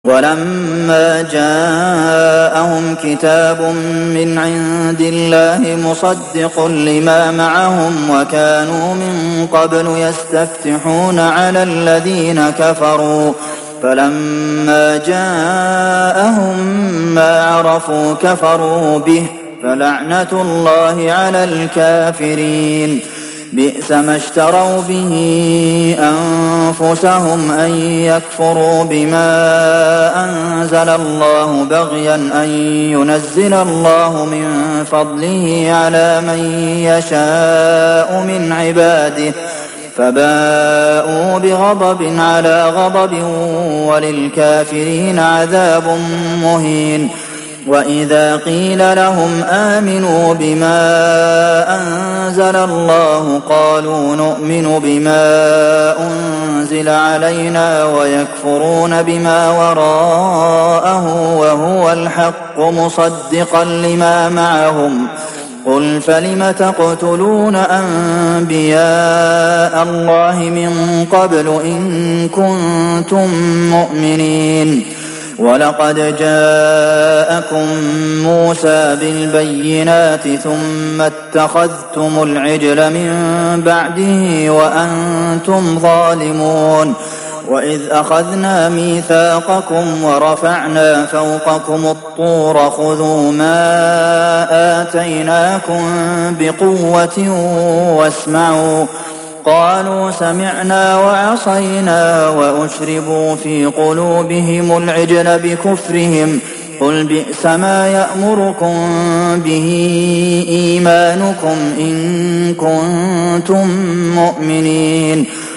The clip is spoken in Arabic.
وَلَمَّا جَاءَهُمْ كِتَابٌ مِّنْ عِندِ اللَّهِ مُصَدِّقٌ لِّمَا مَعَهُمْ وَكَانُوا مِن قَبْلُ يَسْتَفْتِحُونَ عَلَى الَّذِينَ كَفَرُوا فَلَمَّا جَاءَهُم مَّا عَرَفُوا كَفَرُوا بِهِ ۚ فَلَعْنَةُ اللَّهِ عَلَى الْكَافِرِينَ. بِئْسَ مَا اشْتَرَوْا بِهِ أَنفُسَهُمْ أَن يَكْفُرُوا بِمَا أَنزَلَ اللَّهُ بَغْيًا أَن يُنَزِّلَ اللَّهُ مِن فَضْلِهِ عَلَىٰ مَن يَشَاءُ مِنْ عِبَادِهِ ۖ فَبَاءُوا بِغَضَبٍ عَلَىٰ غَضَبٍ ۚ وَلِلْكَافِرِينَ عَذَابٌ مُّهِينٌ. وَإِذَا قِيلَ لَهُمْ آمِنُوا بِمَا أَنزَلَ اللَّهُ قَالُوا نُؤْمِنُ بِمَا أُنزِلَ عَلَيْنَا وَيَكْفُرُونَ بِمَا وَرَاءَهُ وَهُوَ الْحَقُّ مُصَدِّقًا لِّمَا مَعَهُمْ ۗ قُلْ فَلِمَ تَقْتُلُونَ أَنبِيَاءَ اللَّهِ مِن قَبْلُ إِن كُنتُم مُّؤْمِنِينَ. وَلَقَدْ جَاءَكُم مُّوسَىٰ بِالْبَيِّنَاتِ ثُمَّ اتَّخَذْتُمُ الْعِجْلَ مِن بَعْدِهِ وَأَنتُمْ ظَالِمُونَ. وَإِذْ أَخَذْنَا مِيثَاقَكُمْ وَرَفَعْنَا فَوْقَكُمُ الطُّورَ خُذُوا مَا آتَيْنَاكُم بِقُوَّةٍ وَاسْمَعُوا ۖ قَالُوا سَمِعْنَا وَعَصَيْنَا وَأُشْرِبُوا فِي قُلُوبِهِمُ الْعِجْلَ بِكُفْرِهِمْ ۚ قُلْ بِئْسَ مَا يَأْمُرُكُم بِهِ إِيمَانُكُمْ إِن كُنتُم مُّؤْمِنِينَ.